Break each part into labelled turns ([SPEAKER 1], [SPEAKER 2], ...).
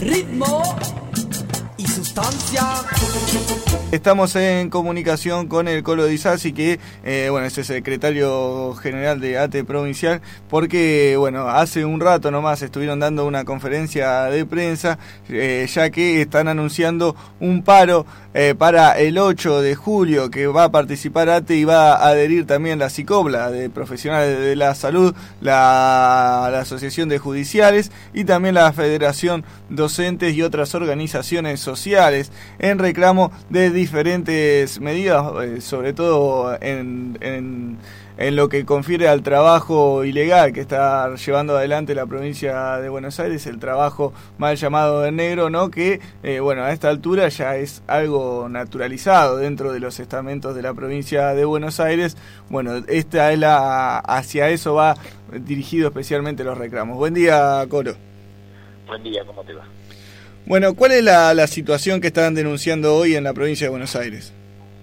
[SPEAKER 1] ritmo y sustancia.
[SPEAKER 2] Estamos en comunicación con el Colo Di Sassi, que es el secretario general de ATE provincial, porque hace un rato nomás estuvieron dando una conferencia de prensa, ya que están anunciando un paro para el 8 de julio, que va a participar ATE y va a adherir también la CICOBLA, de Profesionales de la Salud, la Asociación de Judiciales y también la Federación Docentes y otras organizaciones sociales, en reclamo de diferentes medidas, sobre todo en lo que confiere al trabajo ilegal que está llevando adelante la provincia de Buenos Aires, el trabajo mal llamado de negro, ¿no? Que a esta altura ya es algo naturalizado dentro de los estamentos de la provincia de Buenos Aires. Esta es hacia eso va dirigido especialmente los reclamos. Buen día, Colo.
[SPEAKER 3] Buen día, ¿cómo te va?
[SPEAKER 2] ¿Cuál es la situación que están denunciando hoy en la provincia de Buenos Aires?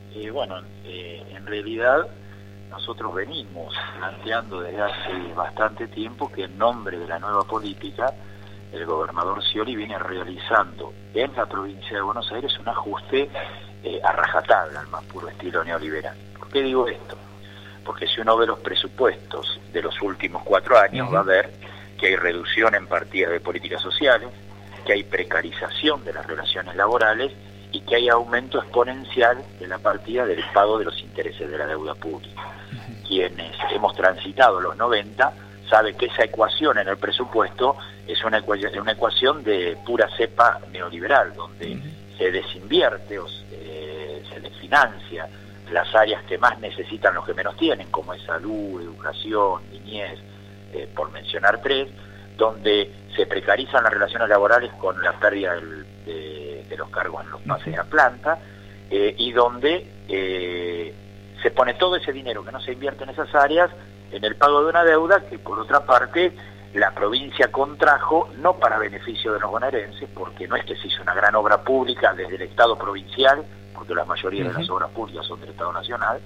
[SPEAKER 3] En realidad nosotros venimos planteando desde hace bastante tiempo que en nombre de la nueva política el gobernador Scioli viene realizando en la provincia de Buenos Aires un ajuste a rajatabla, al más puro estilo neoliberal. ¿Por qué digo esto? Porque si uno ve los presupuestos de los últimos 4 años, va a ver que hay reducción en partidas de políticas sociales, que hay precarización de las relaciones laborales y que hay aumento exponencial de la partida del pago de los intereses de la deuda pública. Quienes hemos transitado los 90 saben que esa ecuación en el presupuesto es una ecuación de pura cepa neoliberal, donde se desinvierte o se desfinancia las áreas que más necesitan los que menos tienen, como es salud, educación, niñez, por mencionar 3, donde se precarizan las relaciones laborales con la pérdida de los cargos en los pases a planta, y donde se pone todo ese dinero que no se invierte en esas áreas en el pago de una deuda que, por otra parte, la provincia contrajo, no para beneficio de los bonaerenses, porque no es que se hizo una gran obra pública desde el Estado provincial, porque la mayoría de las obras públicas son del Estado nacional,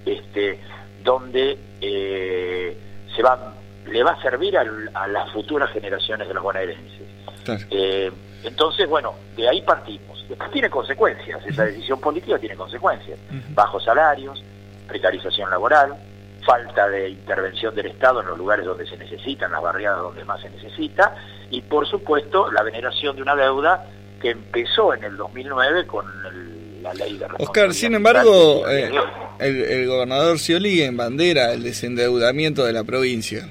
[SPEAKER 3] donde le va a servir a las futuras generaciones de los bonaerenses. Claro. Entonces, de ahí partimos. Después tiene consecuencias, esa decisión política tiene consecuencias. Bajos salarios, precarización laboral, falta de intervención del Estado en los lugares donde se necesitan, las barriadas donde más se necesita, y por supuesto la veneración de una deuda que empezó en el 2009 con la ley de responsabilidad.
[SPEAKER 2] Oscar, sin embargo, el gobernador Scioli embandera el desendeudamiento de la provincia.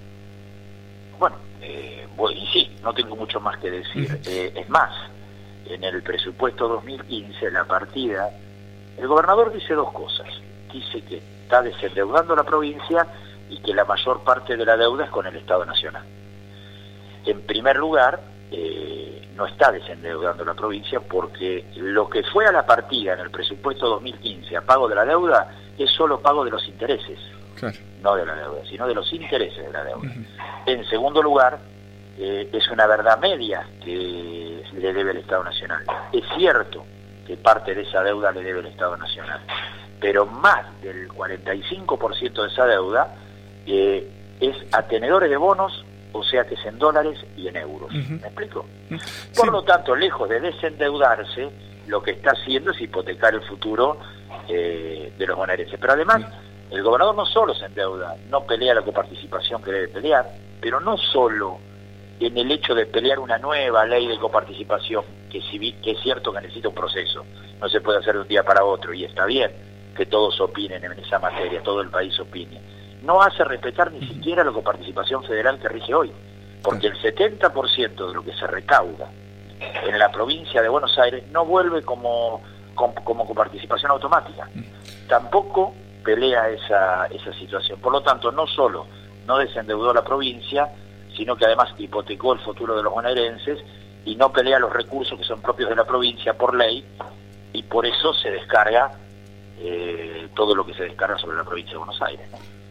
[SPEAKER 3] Sí, no tengo mucho más que decir. Es más, en el presupuesto 2015, la partida, el gobernador dice 2 cosas. Dice que está desendeudando la provincia y que la mayor parte de la deuda es con el Estado Nacional. En primer lugar, no está desendeudando la provincia, porque lo que fue a la partida en el presupuesto 2015 a pago de la deuda es solo pago de los intereses. Claro. No de la deuda, sino de los intereses de la deuda. En segundo lugar, es una verdad media que le debe el Estado Nacional. Es cierto que parte de esa deuda le debe el Estado Nacional, pero más del 45% de esa deuda es a tenedores de bonos, o sea que es en dólares y en euros. ¿Me explico? Por lo tanto, lejos de desendeudarse, lo que está haciendo es hipotecar el futuro de los bonaerenses. Pero además, el gobernador no solo se endeuda, no pelea la coparticipación que debe pelear, pero no solo en el hecho de pelear una nueva ley de coparticipación, que es cierto que necesita un proceso, no se puede hacer de un día para otro, y está bien que todos opinen en esa materia, todo el país opine. No hace respetar ni siquiera la coparticipación federal que rige hoy, porque el 70% de lo que se recauda en la provincia de Buenos Aires no vuelve como coparticipación automática. Tampoco pelea esa situación. Por lo tanto, no solo no desendeudó la provincia, sino que además hipotecó el futuro de los bonaerenses y no pelea los recursos que son propios de la provincia por ley, y por eso se descarga todo lo que se descarga sobre la provincia de Buenos Aires, ¿no?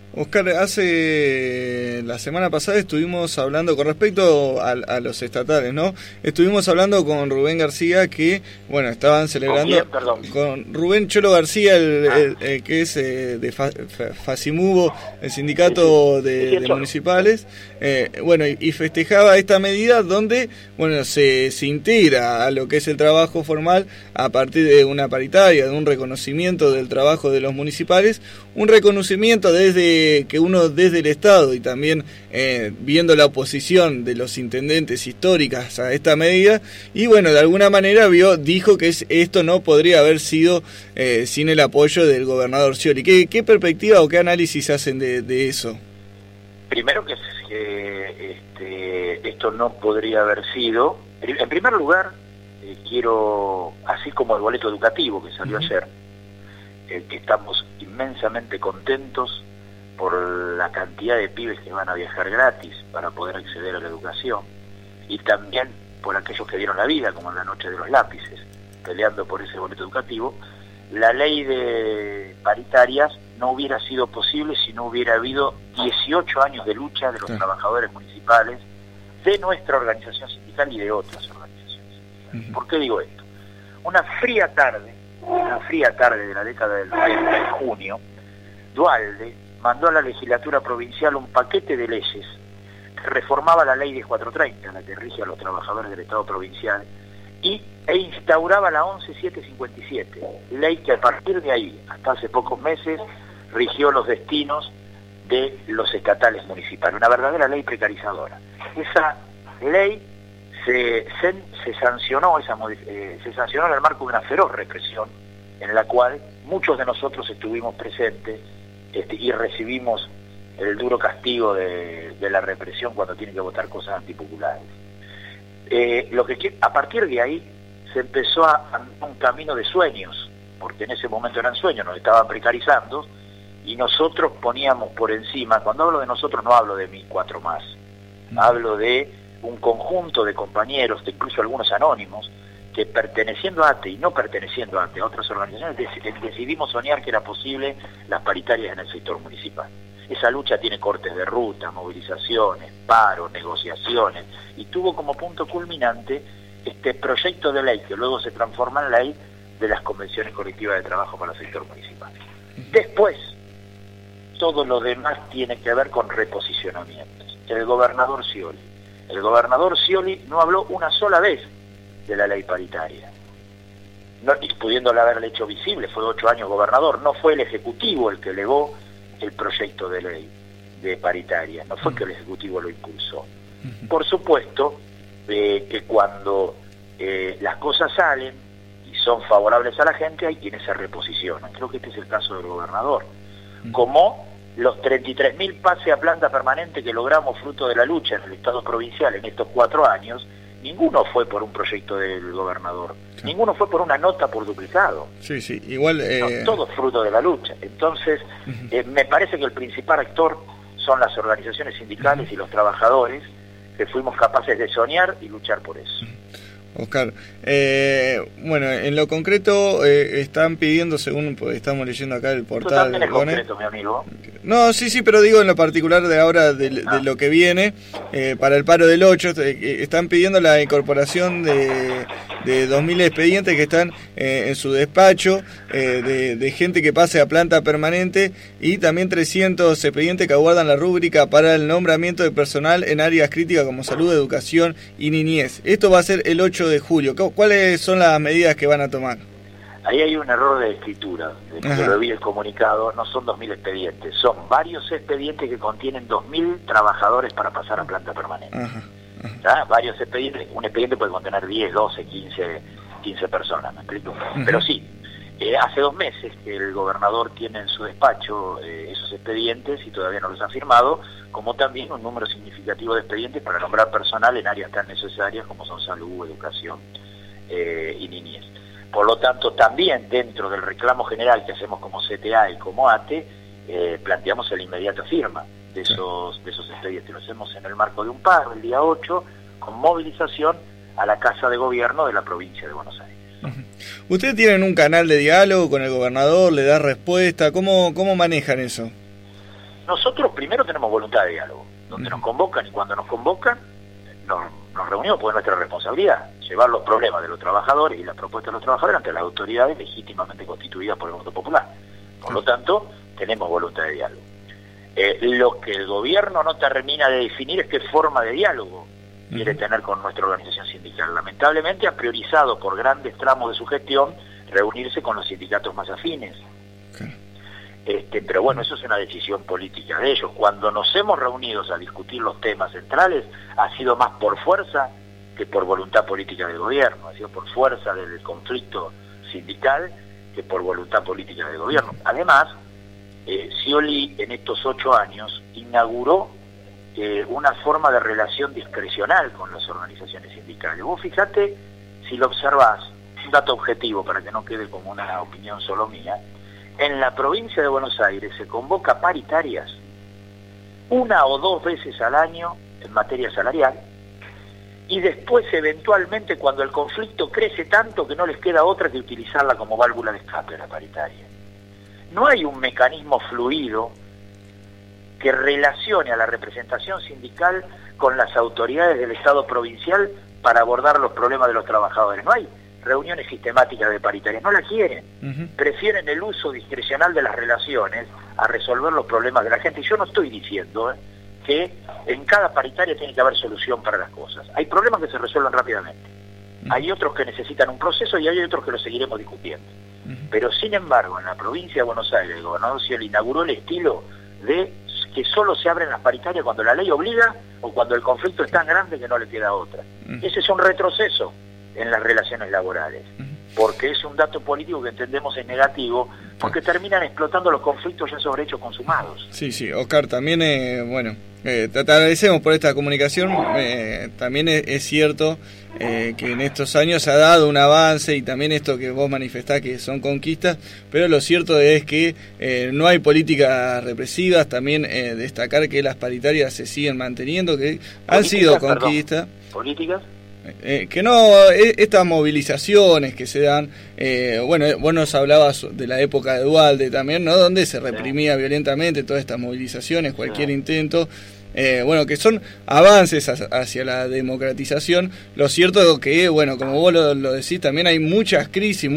[SPEAKER 2] Oscar, hace la semana pasada estuvimos hablando con respecto a los estatales, ¿no? Estuvimos hablando con Rubén García que, bueno, estaban celebrando con Rubén Cholo García, el que es de Facimubo, el sindicato de municipales, bueno, y festejaba esta medida donde, bueno, se integra a lo que es el trabajo formal a partir de una paritaria, de un reconocimiento del trabajo de los municipales, un reconocimiento desde el Estado y también viendo la oposición de los intendentes históricas a esta medida, y bueno, de alguna manera dijo que esto no podría haber sido sin el apoyo del gobernador Scioli. ¿Qué perspectiva o qué análisis hacen de eso?
[SPEAKER 3] Primero que esto no podría haber sido, en primer lugar, quiero, así como el boleto educativo que salió ayer, que estamos inmensamente contentos por la cantidad de pibes que van a viajar gratis para poder acceder a la educación, y también por aquellos que dieron la vida, como en la noche de los lápices, peleando por ese boleto educativo. La ley de paritarias no hubiera sido posible si no hubiera habido 18 años de lucha de los trabajadores municipales, de nuestra organización sindical y de otras organizaciones. ¿Por qué digo esto? Una fría tarde de la década del 90, en junio, Duhalde mandó a la legislatura provincial un paquete de leyes que reformaba la ley de 430, la que rige a los trabajadores del Estado provincial, e instauraba la 11757, ley que a partir de ahí, hasta hace pocos meses, rigió los destinos de los estatales municipales, una verdadera ley precarizadora. Esa ley se sancionó, se sancionó en el marco de una feroz represión, en la cual muchos de nosotros estuvimos presentes y recibimos el duro castigo de la represión cuando tienen que votar cosas antipopulares. A partir de ahí se empezó a un camino de sueños, porque en ese momento eran sueños, nos estaban precarizando, y nosotros poníamos por encima, cuando hablo de nosotros no hablo de mí cuatro más, hablo de un conjunto de compañeros, de incluso algunos anónimos, que perteneciendo a ATE y no perteneciendo a ATE, a otras organizaciones, decidimos soñar que era posible las paritarias en el sector municipal. Esa lucha tiene cortes de ruta, movilizaciones, paros, negociaciones, y tuvo como punto culminante este proyecto de ley que luego se transforma en ley de las convenciones colectivas de trabajo para el sector municipal. Después, todo lo demás tiene que ver con reposicionamientos. El gobernador Scioli no habló una sola vez de la ley paritaria, y pudiéndola haberle hecho visible, fue 8 años gobernador, no fue el Ejecutivo el que elevó el proyecto de ley de paritaria, no fue que el Ejecutivo lo impulsó. Por supuesto que cuando las cosas salen y son favorables a la gente, hay quienes se reposicionan. Creo que este es el caso del gobernador, como los 33.000 pases a planta permanente que logramos fruto de la lucha en el Estado provincial en estos 4 años. Ninguno fue por un proyecto del gobernador, ninguno fue por una nota por duplicado.
[SPEAKER 2] Sí, igual...
[SPEAKER 3] No, todo fruto de la lucha. Entonces, me parece que el principal actor son las organizaciones sindicales y los trabajadores, que fuimos capaces de soñar y luchar por eso.
[SPEAKER 2] Oscar, bueno, en lo concreto están pidiendo, según estamos leyendo acá el portal...
[SPEAKER 3] También es concreto, mi amigo.
[SPEAKER 2] No, sí, pero digo en lo particular de ahora, de lo que viene, para el paro del 8, están pidiendo la incorporación de 2.000 expedientes que están en su despacho, de gente que pase a planta permanente, y también 300 expedientes que aguardan la rúbrica para el nombramiento de personal en áreas críticas como salud, educación y niñez. Esto va a ser el 8 de julio. ¿Cuáles son las medidas que van a tomar?
[SPEAKER 3] Ahí hay un error de escritura, que lo vi el comunicado, no son 2.000 expedientes, son varios expedientes que contienen 2.000 trabajadores para pasar a planta permanente. Varios expedientes, un expediente puede contener 10, 12, 15 personas, ¿me explico? Pero sí, hace 2 meses que el gobernador tiene en su despacho esos expedientes y todavía no los ha firmado, como también un número significativo de expedientes para nombrar personal en áreas tan necesarias como son salud, educación y niñez. Por lo tanto, también dentro del reclamo general que hacemos como CTA y como ATE, planteamos la inmediata firma de esos expedientes. Lo hacemos en el marco de un paro el día 8, con movilización a la Casa de Gobierno de la provincia de Buenos Aires.
[SPEAKER 2] ¿Ustedes tienen un canal de diálogo con el gobernador? ¿Le da respuesta? ¿Cómo manejan eso?
[SPEAKER 3] nosotros primero tenemos voluntad de diálogo, donde nos convocan y cuando nos convocan nos reunimos porque es nuestra responsabilidad llevar los problemas de los trabajadores y las propuestas de los trabajadores ante las autoridades legítimamente constituidas por el voto popular. Por lo tanto, tenemos voluntad de diálogo. Lo que el gobierno no termina de definir es qué forma de diálogo quiere tener con nuestra organización sindical. Lamentablemente ha priorizado por grandes tramos de su gestión reunirse con los sindicatos más afines. Pero bueno, eso es una decisión política de ellos. Cuando nos hemos reunido a discutir los temas centrales, ha sido más por fuerza que por voluntad política del gobierno, ha sido por fuerza del conflicto sindical que por voluntad política del gobierno. Además, Scioli en estos 8 años inauguró una forma de relación discrecional con las organizaciones sindicales. Vos fijate, si lo observás, un dato objetivo para que no quede como una opinión solo mía, en la provincia de Buenos Aires se convoca paritarias 1 o 2 veces al año en materia salarial y después eventualmente cuando el conflicto crece tanto que no les queda otra que utilizarla como válvula de escape a la paritaria. No hay un mecanismo fluido que relacione a la representación sindical con las autoridades del Estado provincial para abordar los problemas de los trabajadores. No hay reuniones sistemáticas de paritarias, no la quieren. Prefieren el uso discrecional de las relaciones a resolver los problemas de la gente. Y yo no estoy diciendo que en cada paritaria tiene que haber solución para las cosas. Hay problemas que se resuelven rápidamente. Hay otros que necesitan un proceso y hay otros que lo seguiremos discutiendo. Pero sin embargo, en la provincia de Buenos Aires, el gobernador Scioli inauguró el estilo de que solo se abren las paritarias cuando la ley obliga o cuando el conflicto es tan grande que no le queda otra. Ese es un retroceso en las relaciones laborales, porque es un dato político que entendemos es negativo, porque terminan explotando los conflictos ya sobre hechos consumados.
[SPEAKER 2] Sí, Oscar, también, te agradecemos por esta comunicación. También es cierto que en estos años ha dado un avance y también esto que vos manifestás que son conquistas, pero lo cierto es que no hay políticas represivas. También destacar que las paritarias se siguen manteniendo, que han sido conquistas.
[SPEAKER 3] ¿Políticas?
[SPEAKER 2] Que no, estas movilizaciones que se dan, vos nos hablabas de la época de Duhalde también, ¿no? Donde se reprimía violentamente todas estas movilizaciones, cualquier intento, que son avances hacia la democratización. Lo cierto es que, como vos lo decís, también hay muchas crisis,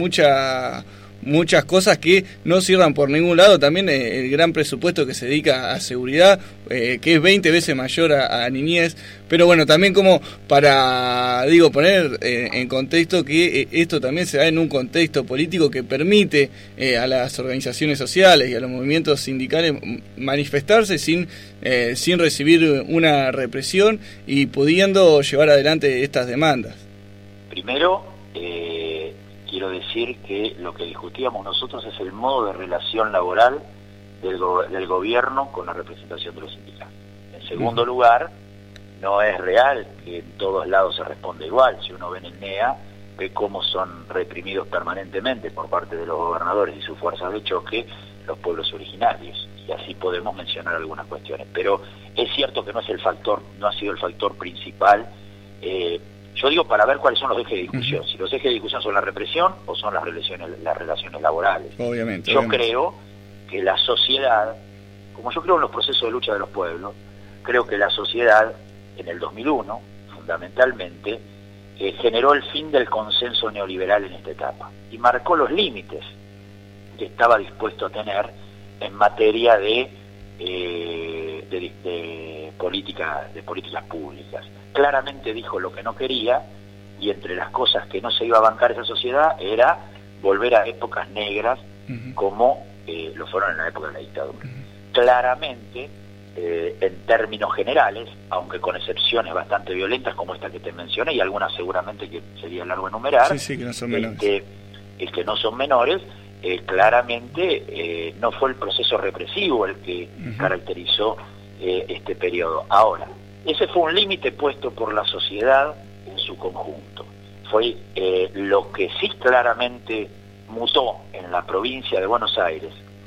[SPEAKER 2] muchas cosas que no cierran por ningún lado. También el gran presupuesto que se dedica a seguridad, que es 20 veces mayor a niñez, pero también como para poner en contexto que esto también se da en un contexto político que permite a las organizaciones sociales y a los movimientos sindicales manifestarse sin recibir una represión y pudiendo llevar adelante estas demandas.
[SPEAKER 3] Primero, quiero decir que lo que discutíamos nosotros es el modo de relación laboral del gobierno con la representación de los sindicatos. En segundo lugar, no es real que en todos lados se responde igual. Si uno ve en el NEA, ve cómo son reprimidos permanentemente por parte de los gobernadores y sus fuerzas de choque los pueblos originarios. Y así podemos mencionar algunas cuestiones. Pero es cierto que no ha sido el factor principal. Yo digo para ver cuáles son los ejes de discusión, si los ejes de discusión son la represión o son las relaciones laborales.
[SPEAKER 2] Obviamente.
[SPEAKER 3] Creo que la sociedad, como yo creo en los procesos de lucha de los pueblos, creo que la sociedad en el 2001, fundamentalmente, generó el fin del consenso neoliberal en esta etapa y marcó los límites que estaba dispuesto a tener en materia de políticas públicas. Claramente dijo lo que no quería y entre las cosas que no se iba a bancar esa sociedad era volver a épocas negras como lo fueron en la época de la dictadura. Claramente, en términos generales, aunque con excepciones bastante violentas como esta que te mencioné y algunas seguramente que sería largo enumerar,
[SPEAKER 2] que no son menores,
[SPEAKER 3] que no son menores, claramente no fue el proceso represivo el que caracterizó este periodo. Ahora, ese fue un límite puesto por la sociedad en su conjunto. Fue lo que sí claramente mutó en la provincia de Buenos Aires,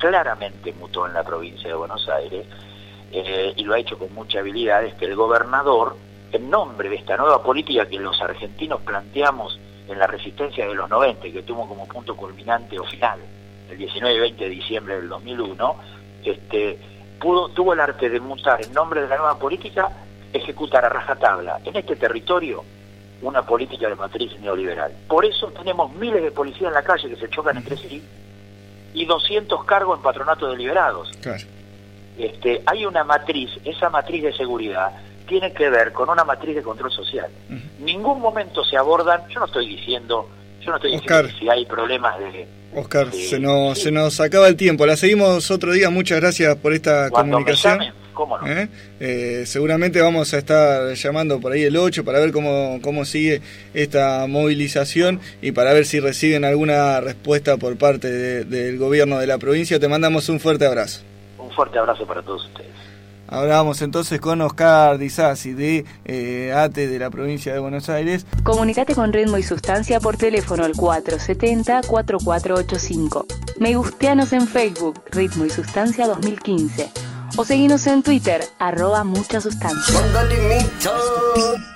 [SPEAKER 3] y lo ha hecho con mucha habilidad, es que el gobernador, en nombre de esta nueva política que los argentinos planteamos en la resistencia de los 90, que tuvo como punto culminante o final el 19 y 20 de diciembre del 2001, tuvo el arte de mutar en nombre de la nueva política, ejecutar a rajatabla en este territorio una política de matriz neoliberal. Por eso tenemos miles de policías en la calle que se chocan entre sí y 200 cargos en patronato de liberados.
[SPEAKER 2] Claro.
[SPEAKER 3] Hay una matriz, esa matriz de seguridad tiene que ver con una matriz de control social. Ningún momento se abordan, yo no estoy diciendo
[SPEAKER 2] Oscar,
[SPEAKER 3] que si hay problemas de...
[SPEAKER 2] Oscar, se nos acaba el tiempo, la seguimos otro día, muchas gracias por esta comunicación.
[SPEAKER 3] Me llamen, ¿cómo no?
[SPEAKER 2] Seguramente vamos a estar llamando por ahí el 8 para ver cómo sigue esta movilización y para ver si reciben alguna respuesta por parte del gobierno de la provincia. Te mandamos un fuerte abrazo.
[SPEAKER 3] Un fuerte abrazo para todos ustedes.
[SPEAKER 2] Hablábamos entonces con Oscar Di Sassi de ATE de la provincia de Buenos Aires.
[SPEAKER 4] Comunicate con Ritmo y Sustancia por teléfono al 470-4485. Me gusteanos en Facebook, Ritmo y Sustancia 2015. O seguinos en Twitter, @muchasustancia.